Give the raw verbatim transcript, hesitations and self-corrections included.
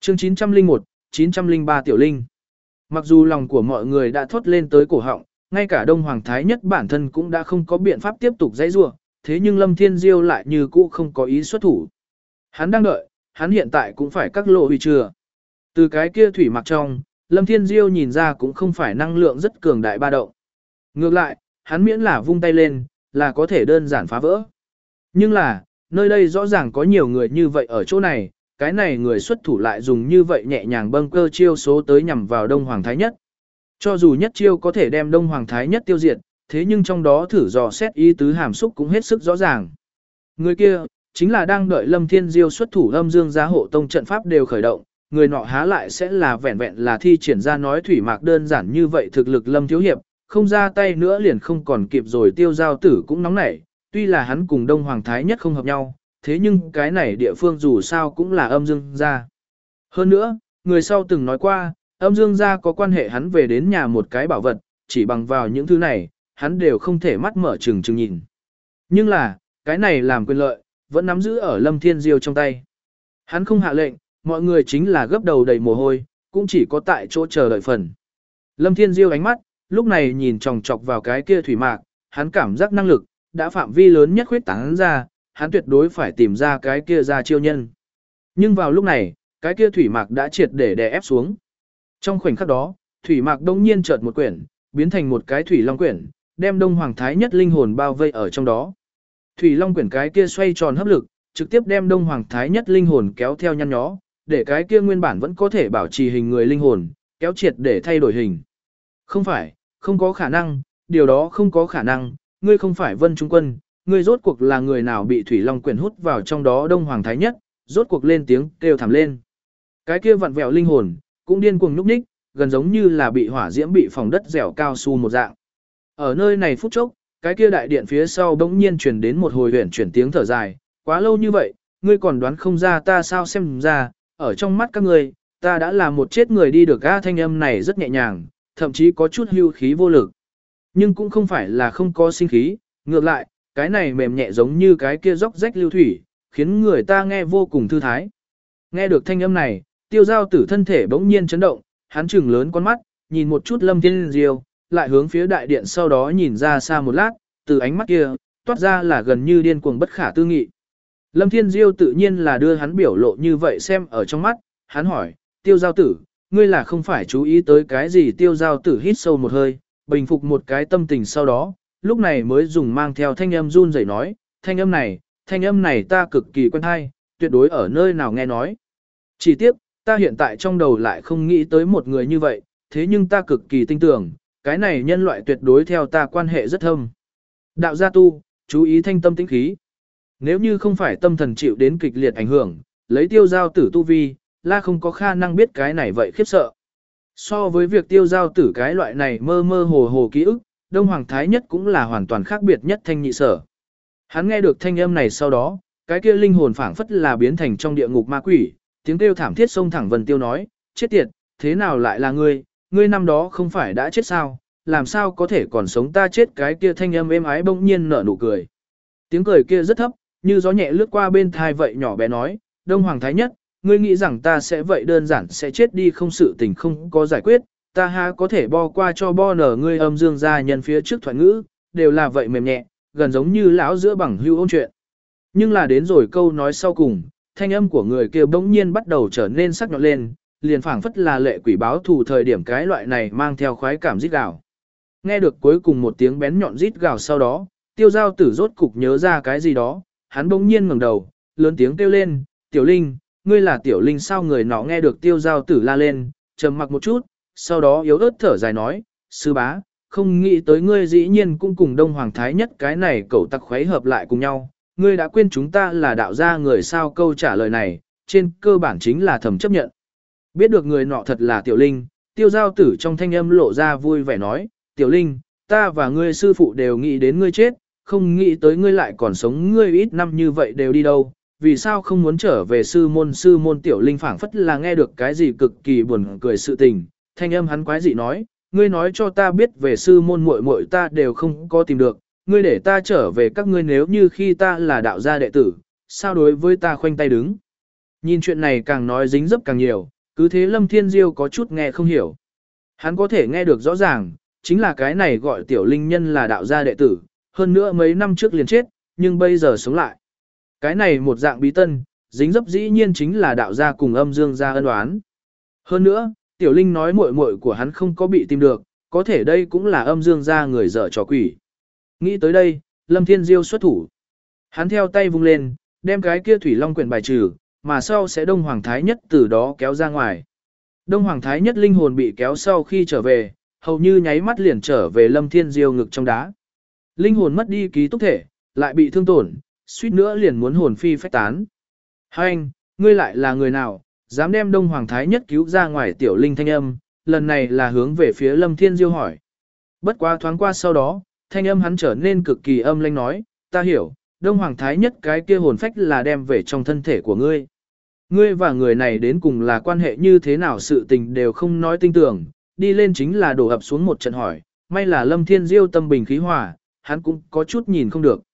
Chương chín trăm lẻ một, chín trăm lẻ ba Tiểu Linh. Mặc dù lòng của mọi người đã thốt lên tới cổ họng, ngay cả Đông Hoàng Thái Nhất bản thân cũng đã không có biện pháp tiếp tục dãy rủa, thế nhưng Lâm Thiên Diêu lại như cũ không có ý xuất thủ. Hắn đang đợi, hắn hiện tại cũng phải các lộ huy chưa. Từ cái kia thủy mặc trong, Lâm Thiên Diêu nhìn ra cũng không phải năng lượng rất cường đại ba động. Ngược lại, hắn miễn là vung tay lên, là có thể đơn giản phá vỡ. Nhưng là, nơi đây rõ ràng có nhiều người như vậy ở chỗ này, cái này người xuất thủ lại dùng như vậy nhẹ nhàng bâng cơ chiêu số tới nhằm vào Đông Hoàng Thái Nhất. Cho dù nhất chiêu có thể đem Đông Hoàng Thái Nhất tiêu diệt, thế nhưng trong đó thử dò xét ý tứ hàm xúc cũng hết sức rõ ràng. Người kia, chính là đang đợi Lâm Thiên Diêu xuất thủ âm dương giá hộ tông trận pháp đều khởi động, người nọ há lại sẽ là vẹn vẹn là thi triển ra nói thủy mạc đơn giản như vậy thực lực Lâm Thiếu Hiệp, không ra tay nữa liền không còn kịp rồi tiêu giao tử cũng nóng nảy, tuy là hắn cùng Đông Hoàng Thái Nhất không hợp nhau, thế nhưng cái này địa phương dù sao cũng là âm dương gia. Hơn nữa, người sau từng nói qua, âm dương gia có quan hệ hắn về đến nhà một cái bảo vật, chỉ bằng vào những thứ này, hắn đều không thể mắt mở trừng trừng nhìn. Nhưng là, cái này làm quyền lợi, vẫn nắm giữ ở Lâm Thiên Diêu trong tay. Hắn không hạ lệnh, mọi người chính là gấp đầu đầy mồ hôi, cũng chỉ có tại chỗ chờ đợi phần. Lâm Thiên Diêu ánh mắt, lúc này nhìn chòng chọc vào cái kia thủy mạc, hắn cảm giác năng lực, đã phạm vi lớn nhất khuyết tán ra, hắn tuyệt đối phải tìm ra cái kia ra chiêu nhân. Nhưng vào lúc này, cái kia thủy mạc đã triệt để đè ép xuống. Trong khoảnh khắc đó, thủy mạc đông nhiên chợt một quyển, biến thành một cái thủy long quyển, đem Đông Hoàng Thái Nhất linh hồn bao vây ở trong đó. Thủy long quyển cái kia xoay tròn hấp lực, trực tiếp đem Đông Hoàng Thái Nhất linh hồn kéo theo nhăn nhó, để cái kia nguyên bản vẫn có thể bảo trì hình người linh hồn, kéo triệt để thay đổi hình. Không phải, không có khả năng, điều đó không có khả năng, ngươi không phải Vân Trung Quân, ngươi rốt cuộc là người nào bị Thủy Long quyển hút vào trong đó Đông Hoàng Thái Nhất, rốt cuộc lên tiếng kêu thảm lên. Cái kia vặn vẹo linh hồn, cũng điên cuồng nhúc nhích, gần giống như là bị hỏa diễm bị phòng đất dẻo cao su một dạng. Ở nơi này phút chốc, cái kia đại điện phía sau bỗng nhiên truyền đến một hồi huyền chuyển tiếng thở dài, quá lâu như vậy, ngươi còn đoán không ra ta sao xem ra, ở trong mắt các ngươi, ta đã là một chết người đi được. A thanh âm này rất nhẹ nhàng, thậm chí có chút hưu khí vô lực. Nhưng cũng không phải là không có sinh khí, ngược lại, cái này mềm nhẹ giống như cái kia róc rách lưu thủy, khiến người ta nghe vô cùng thư thái. Nghe được thanh âm này, tiêu giao tử thân thể bỗng nhiên chấn động, hắn trừng lớn con mắt, nhìn một chút Lâm Thiên Diêu, lại hướng phía đại điện sau đó nhìn ra xa một lát, từ ánh mắt kia, toát ra là gần như điên cuồng bất khả tư nghị. Lâm Thiên Diêu tự nhiên là đưa hắn biểu lộ như vậy xem ở trong mắt, hắn hỏi, tiêu giao tử, ngươi là không phải chú ý tới cái gì? Tiêu giao tử hít sâu một hơi, bình phục một cái tâm tình sau đó, lúc này mới dùng mang theo thanh âm run rẩy nói, thanh âm này, thanh âm này ta cực kỳ quen hay, tuyệt đối ở nơi nào nghe nói. Chỉ tiếc, ta hiện tại trong đầu lại không nghĩ tới một người như vậy, thế nhưng ta cực kỳ tin tưởng, cái này nhân loại tuyệt đối theo ta quan hệ rất thâm. Đạo gia tu, chú ý thanh tâm tĩnh khí. Nếu như không phải tâm thần chịu đến kịch liệt ảnh hưởng, lấy tiêu giao tử tu vi, la không có khả năng biết cái này vậy khiếp sợ. So với việc tiêu giao tử cái loại này mơ mơ hồ hồ ký ức, Đông Hoàng Thái Nhất cũng là hoàn toàn khác biệt nhất thanh nhị sở. Hắn nghe được thanh âm này sau đó, cái kia linh hồn phảng phất là biến thành trong địa ngục ma quỷ, tiếng kêu thảm thiết xông thẳng Vân Tiêu nói, chết tiệt, thế nào lại là ngươi, ngươi năm đó không phải đã chết sao, làm sao có thể còn sống? Ta chết. Cái kia thanh âm êm ái bỗng nhiên nở nụ cười. Tiếng cười kia rất thấp, như gió nhẹ lướt qua bên thai vậy nhỏ bé nói, Đông Hoàng Thái Nhất, ngươi nghĩ rằng ta sẽ vậy đơn giản sẽ chết đi không, sự tình không có giải quyết, ta ha có thể bo qua cho bo nở ngươi. Âm dương gia nhân phía trước thoại ngữ, đều là vậy mềm nhẹ, gần giống như lão giữa bằng hưu ôn chuyện. Nhưng là đến rồi câu nói sau cùng, thanh âm của người kia bỗng nhiên bắt đầu trở nên sắc nhọn lên, liền phảng phất là lệ quỷ báo thù thời điểm cái loại này mang theo khoái cảm rít gào. Nghe được cuối cùng một tiếng bén nhọn rít gào sau đó, tiêu giao tử rốt cục nhớ ra cái gì đó, hắn bỗng nhiên ngẩng đầu, lớn tiếng kêu lên, Tiểu Linh, ngươi là Tiểu Linh sao? Người nọ nghe được tiêu giao tử la lên, trầm mặc một chút, sau đó yếu ớt thở dài nói, sư bá, không nghĩ tới ngươi dĩ nhiên cũng cùng Đông Hoàng Thái Nhất cái này cẩu tặc khuấy hợp lại cùng nhau, ngươi đã quên chúng ta là đạo gia người sao? Câu trả lời này, trên cơ bản chính là thầm chấp nhận. Biết được người nọ thật là Tiểu Linh, tiêu giao tử trong thanh âm lộ ra vui vẻ nói, Tiểu Linh, ta và ngươi sư phụ đều nghĩ đến ngươi chết, không nghĩ tới ngươi lại còn sống, ngươi ít năm như vậy đều đi đâu, vì sao không muốn trở về sư môn? Sư môn. Tiểu Linh phảng phất là nghe được cái gì cực kỳ buồn cười sự tình, thanh âm hắn quái dị nói, ngươi nói cho ta biết về sư môn, muội muội ta đều không có tìm được, ngươi để ta trở về các ngươi, nếu như khi ta là đạo gia đệ tử, sao đối với ta khoanh tay đứng? Nhìn chuyện này càng nói dính dấp càng nhiều, Cứ thế Lâm Thiên Diêu có chút nghe không hiểu. Hắn có thể nghe được rõ ràng, chính là cái này gọi tiểu linh nhân là đạo gia đệ tử, hơn nữa mấy năm trước liền chết, nhưng bây giờ sống lại. Cái này một dạng bí tân, dính dấp dĩ nhiên chính là đạo gia cùng âm dương gia ân oán. Hơn nữa, tiểu linh nói muội muội của hắn không có bị tìm được, có thể đây cũng là âm dương gia người dở trò quỷ. Nghĩ tới đây, Lâm Thiên Diêu xuất thủ. Hắn theo tay vung lên, đem cái kia thủy long quyển bài trừ, mà sau sẽ Đông Hoàng Thái Nhất từ đó kéo ra ngoài. Đông Hoàng Thái Nhất linh hồn bị kéo sau khi trở về, hầu như nháy mắt liền trở về Lâm Thiên Diêu ngực trong đá. Linh hồn mất đi ký túc thể, lại bị thương tổn, suýt nữa liền muốn hồn phi phách tán. Hai anh, ngươi lại là người nào, dám đem Đông Hoàng Thái Nhất cứu ra ngoài tiểu linh thanh âm, lần này là hướng về phía Lâm Thiên Diêu hỏi. Bất quá thoáng qua sau đó, thanh âm hắn trở nên cực kỳ âm lãnh nói, ta hiểu, Đông Hoàng Thái Nhất cái kia hồn phách là đem về trong thân thể của ngươi. Ngươi và người này đến cùng là quan hệ như thế nào sự tình đều không nói tinh tưởng, đi lên chính là đổ ập xuống một trận hỏi, may là Lâm Thiên Diêu tâm bình khí hòa, hắn cũng có chút nhìn không được.